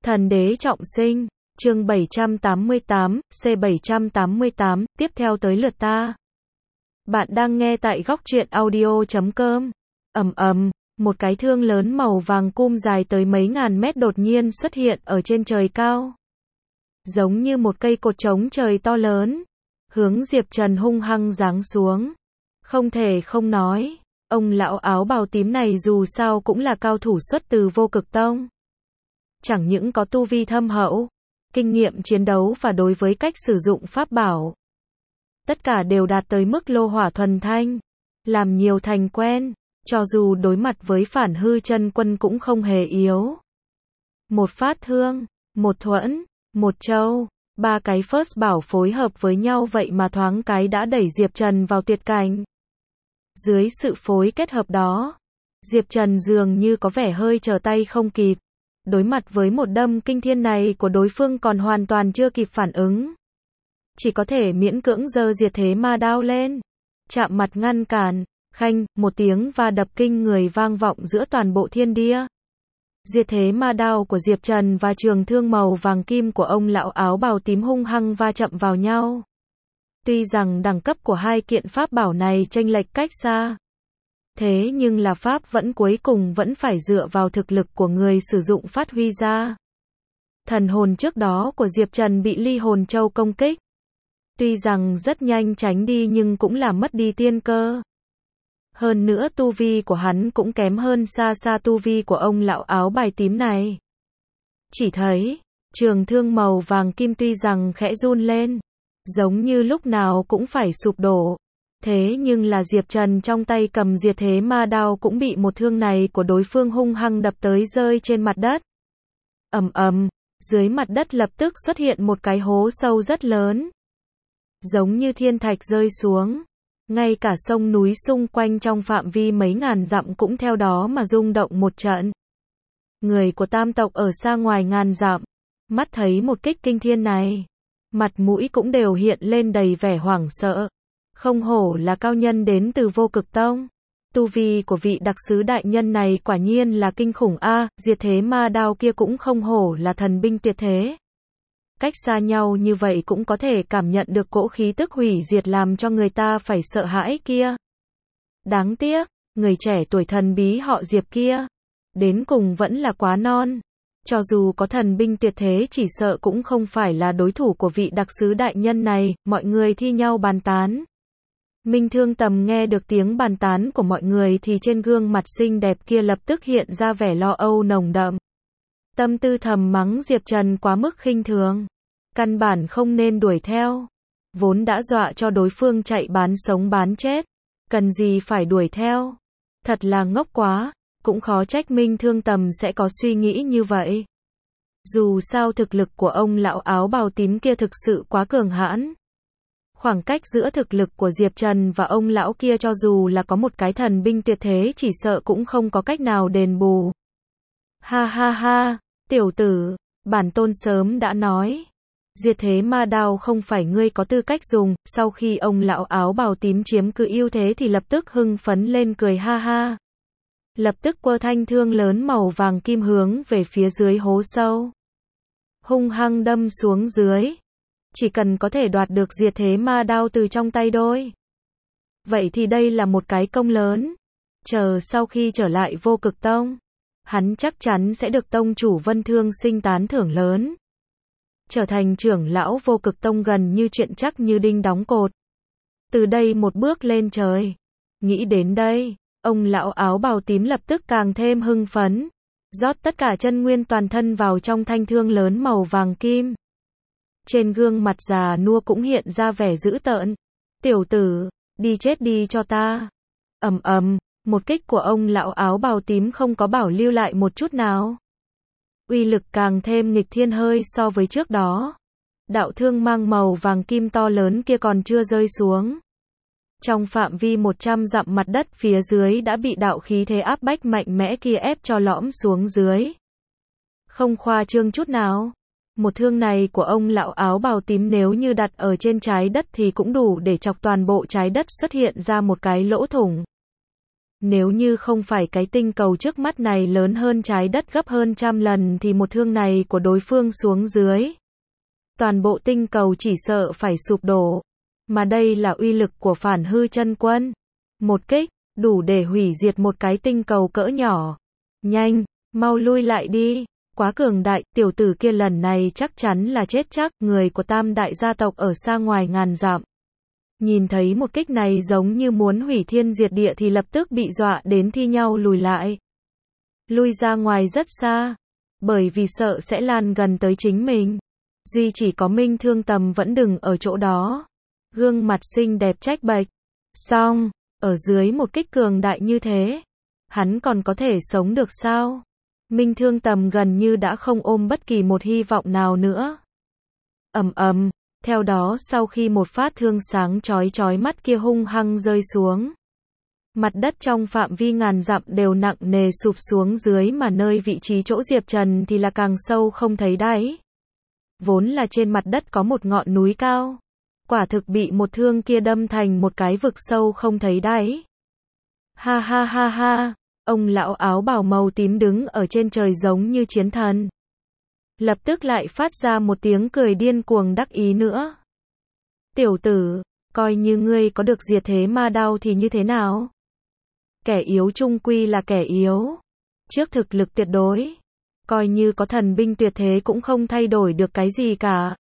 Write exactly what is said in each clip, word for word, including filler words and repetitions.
Thần đế trọng sinh, chương bảy trăm tám mươi tám, C bảy trăm tám mươi tám, tiếp theo tới lượt ta. Bạn đang nghe tại góc truyện audio chấm com. Ầm ầm, một cái thương lớn màu vàng cum dài tới mấy ngàn mét đột nhiên xuất hiện ở trên trời cao. Giống như một cây cột trống trời to lớn, hướng Diệp Trần hung hăng giáng xuống. Không thể không nói, ông lão áo bào tím này dù sao cũng là cao thủ xuất từ Vô Cực Tông. Chẳng những có tu vi thâm hậu, kinh nghiệm chiến đấu và đối với cách sử dụng pháp bảo, tất cả đều đạt tới mức lô hỏa thuần thanh, làm nhiều thành quen, cho dù đối mặt với phản hư chân quân cũng không hề yếu. Một phát thương, một thuẫn, một châu, ba cái first bảo phối hợp với nhau vậy mà thoáng cái đã đẩy Diệp Trần vào tuyệt cảnh. Dưới sự phối kết hợp đó, Diệp Trần dường như có vẻ hơi trở tay không kịp. Đối mặt với một đâm kinh thiên này của đối phương còn hoàn toàn chưa kịp phản ứng. Chỉ có thể miễn cưỡng giơ diệt thế ma đao lên. Chạm mặt ngăn cản, khanh, một tiếng va đập kinh người vang vọng giữa toàn bộ thiên địa. Diệt thế ma đao của Diệp Trần và trường thương màu vàng kim của ông lão áo bào tím hung hăng va chậm vào nhau. Tuy rằng đẳng cấp của hai kiện pháp bảo này chênh lệch cách xa, thế nhưng là pháp vẫn cuối cùng vẫn phải dựa vào thực lực của người sử dụng phát huy ra. Thần hồn trước đó của Diệp Trần bị ly hồn châu công kích. Tuy rằng rất nhanh tránh đi nhưng cũng là mất đi tiên cơ. Hơn nữa tu vi của hắn cũng kém hơn xa xa tu vi của ông lão áo bài tím này. Chỉ thấy, trường thương màu vàng kim tuy rằng khẽ run lên, giống như lúc nào cũng phải sụp đổ. Thế nhưng là Diệp Trần trong tay cầm diệt thế ma đao cũng bị một thương này của đối phương hung hăng đập tới rơi trên mặt đất. Ầm ầm, dưới mặt đất lập tức xuất hiện một cái hố sâu rất lớn. Giống như thiên thạch rơi xuống. Ngay cả sông núi xung quanh trong phạm vi mấy ngàn dặm cũng theo đó mà rung động một trận. Người của tam tộc ở xa ngoài ngàn dặm, mắt thấy một kích kinh thiên này, mặt mũi cũng đều hiện lên đầy vẻ hoảng sợ. Không hổ là cao nhân đến từ Vô Cực Tông. Tu vi của vị đặc sứ đại nhân này quả nhiên là kinh khủng a, à, diệt thế ma đao kia cũng không hổ là thần binh tuyệt thế. Cách xa nhau như vậy cũng có thể cảm nhận được cỗ khí tức hủy diệt làm cho người ta phải sợ hãi kia. Đáng tiếc, người trẻ tuổi thần bí họ Diệp kia, đến cùng vẫn là quá non. Cho dù có thần binh tuyệt thế chỉ sợ cũng không phải là đối thủ của vị đặc sứ đại nhân này, mọi người thi nhau bàn tán. Minh Thương Tầm nghe được tiếng bàn tán của mọi người thì trên gương mặt xinh đẹp kia lập tức hiện ra vẻ lo âu nồng đậm. Tâm tư thầm mắng Diệp Trần quá mức khinh thường. Căn bản không nên đuổi theo. Vốn đã dọa cho đối phương chạy bán sống bán chết. Cần gì phải đuổi theo. Thật là ngốc quá. Cũng khó trách Minh Thương Tầm sẽ có suy nghĩ như vậy. Dù sao thực lực của ông lão áo bào tím kia thực sự quá cường hãn. Khoảng cách giữa thực lực của Diệp Trần và ông lão kia cho dù là có một cái thần binh tuyệt thế chỉ sợ cũng không có cách nào đền bù. Ha ha ha, tiểu tử, bản tôn sớm đã nói. Diệt thế ma đao không phải ngươi có tư cách dùng. Sau khi ông lão áo bào tím chiếm cứ ưu thế thì lập tức hưng phấn lên cười ha ha. Lập tức quơ thanh thương lớn màu vàng kim hướng về phía dưới hố sâu. Hung hăng đâm xuống dưới. Chỉ cần có thể đoạt được diệt thế ma đao từ trong tay đôi. Vậy thì đây là một cái công lớn. Chờ sau khi trở lại Vô Cực Tông, hắn chắc chắn sẽ được tông chủ Vân Thương Sinh tán thưởng lớn. Trở thành trưởng lão Vô Cực Tông gần như chuyện chắc như đinh đóng cột. Từ đây một bước lên trời. Nghĩ đến đây, ông lão áo bào tím lập tức càng thêm hưng phấn. Rót tất cả chân nguyên toàn thân vào trong thanh thương lớn màu vàng kim. Trên gương mặt già nua cũng hiện ra vẻ dữ tợn. Tiểu tử, đi chết đi cho ta. Ầm ầm, một kích của ông lão áo bào tím không có bảo lưu lại một chút nào. Uy lực càng thêm nghịch thiên hơi so với trước đó. Đạo thương mang màu vàng kim to lớn kia còn chưa rơi xuống. Trong phạm vi một trăm dặm mặt đất phía dưới đã bị đạo khí thế áp bách mạnh mẽ kia ép cho lõm xuống dưới. Không khoa trương chút nào. Một thương này của ông lão áo bào tím nếu như đặt ở trên trái đất thì cũng đủ để chọc toàn bộ trái đất xuất hiện ra một cái lỗ thủng. Nếu như không phải cái tinh cầu trước mắt này lớn hơn trái đất gấp hơn trăm lần thì một thương này của đối phương xuống dưới, toàn bộ tinh cầu chỉ sợ phải sụp đổ. Mà đây là uy lực của Phản Hư Chân Quân. Một kích, đủ để hủy diệt một cái tinh cầu cỡ nhỏ. Nhanh, mau lui lại đi. Quá cường đại, tiểu tử kia lần này chắc chắn là chết chắc, người của tam đại gia tộc ở xa ngoài ngàn dặm. Nhìn thấy một kích này giống như muốn hủy thiên diệt địa thì lập tức bị dọa đến thi nhau lùi lại. Lui ra ngoài rất xa, bởi vì sợ sẽ lan gần tới chính mình. Duy chỉ có Minh Thương Tầm vẫn đừng ở chỗ đó. Gương mặt xinh đẹp trách bạch. Xong, ở dưới một kích cường đại như thế, hắn còn có thể sống được sao? Minh Thương Tầm gần như đã không ôm bất kỳ một hy vọng nào nữa. Ầm ầm, theo đó sau khi một phát thương sáng chói chói mắt kia hung hăng rơi xuống, mặt đất trong phạm vi ngàn dặm đều nặng nề sụp xuống dưới, mà nơi vị trí chỗ Diệp Trần thì là càng sâu không thấy đáy. Vốn là trên mặt đất có một ngọn núi cao, quả thực bị một thương kia đâm thành một cái vực sâu không thấy đáy. Ha ha ha ha, ông lão áo bào màu tím đứng ở trên trời giống như chiến thần. Lập tức lại phát ra một tiếng cười điên cuồng đắc ý nữa. Tiểu tử, coi như ngươi có được diệt thế ma đao thì như thế nào? Kẻ yếu chung quy là kẻ yếu. Trước thực lực tuyệt đối, coi như có thần binh tuyệt thế cũng không thay đổi được cái gì cả.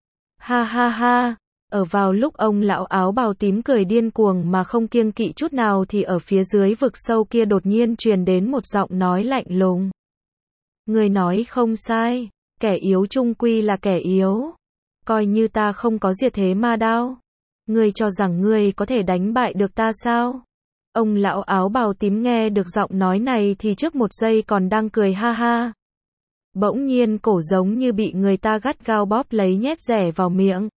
Ha ha ha, ở vào lúc ông lão áo bào tím cười điên cuồng mà không kiêng kỵ chút nào thì ở phía dưới vực sâu kia đột nhiên truyền đến một giọng nói lạnh lùng. Ngươi nói không sai, kẻ yếu chung quy là kẻ yếu. Coi như ta không có diệt thế ma đao, ngươi cho rằng ngươi có thể đánh bại được ta sao? Ông lão áo bào tím nghe được giọng nói này thì trước một giây còn đang cười ha ha. Bỗng nhiên cổ giống như bị người ta gắt gao bóp lấy nhét rẻ vào miệng.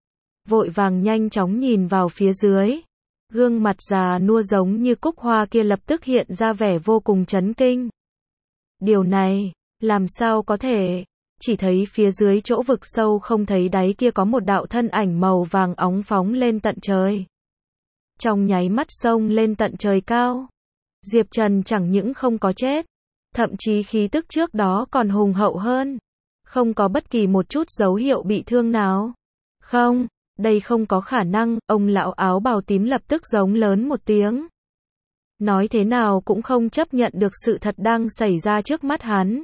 Vội vàng nhanh chóng nhìn vào phía dưới. Gương mặt già nua giống như cúc hoa kia lập tức hiện ra vẻ vô cùng chấn kinh. Điều này, làm sao có thể? Chỉ thấy phía dưới chỗ vực sâu không thấy đáy kia có một đạo thân ảnh màu vàng óng phóng lên tận trời. Trong nháy mắt xông lên tận trời cao. Diệp Trần chẳng những không có chết, thậm chí khí tức trước đó còn hùng hậu hơn. Không có bất kỳ một chút dấu hiệu bị thương nào. Không, đây không có khả năng, ông lão áo bào tím lập tức giống lớn một tiếng. Nói thế nào cũng không chấp nhận được sự thật đang xảy ra trước mắt hắn.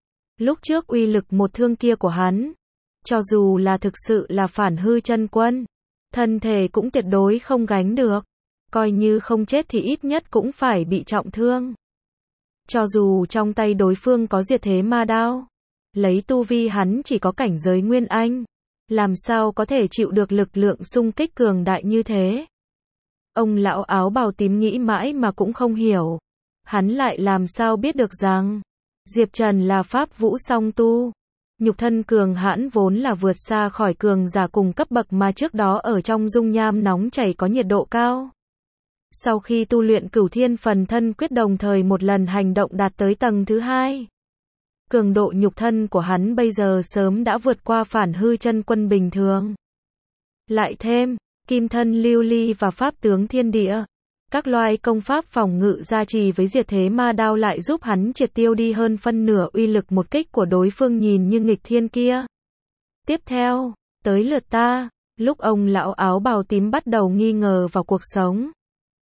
Lúc trước uy lực một thương kia của hắn, cho dù là thực sự là Phản Hư Chân Quân, thân thể cũng tuyệt đối không gánh được. Coi như không chết thì ít nhất cũng phải bị trọng thương. Cho dù trong tay đối phương có diệt thế ma đao, lấy tu vi hắn chỉ có cảnh giới Nguyên Anh, làm sao có thể chịu được lực lượng xung kích cường đại như thế? Ông lão áo bào tím nghĩ mãi mà cũng không hiểu. Hắn lại làm sao biết được rằng Diệp Trần là pháp vũ song tu. Nhục thân cường hãn vốn là vượt xa khỏi cường giả cùng cấp bậc mà trước đó ở trong dung nham nóng chảy có nhiệt độ cao. Sau khi tu luyện Cửu Thiên Phần Thân Quyết đồng thời một lần hành động đạt tới tầng thứ hai, cường độ nhục thân của hắn bây giờ sớm đã vượt qua Phản Hư Chân Quân bình thường. Lại thêm, kim thân lưu ly và pháp tướng thiên địa, các loại công pháp phòng ngự gia trì với diệt thế ma đao lại giúp hắn triệt tiêu đi hơn phân nửa uy lực một kích của đối phương nhìn như nghịch thiên kia. Tiếp theo, tới lượt ta, lúc ông lão áo bào tím bắt đầu nghi ngờ vào cuộc sống,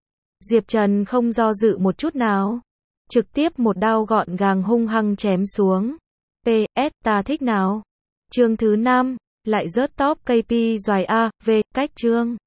Diệp Trần không do dự một chút nào, trực tiếp một đao gọn gàng hung hăng chém xuống. pê ét ta thích nào? Chương thứ năm, lại rớt top ca pê doài A, V, cách chương.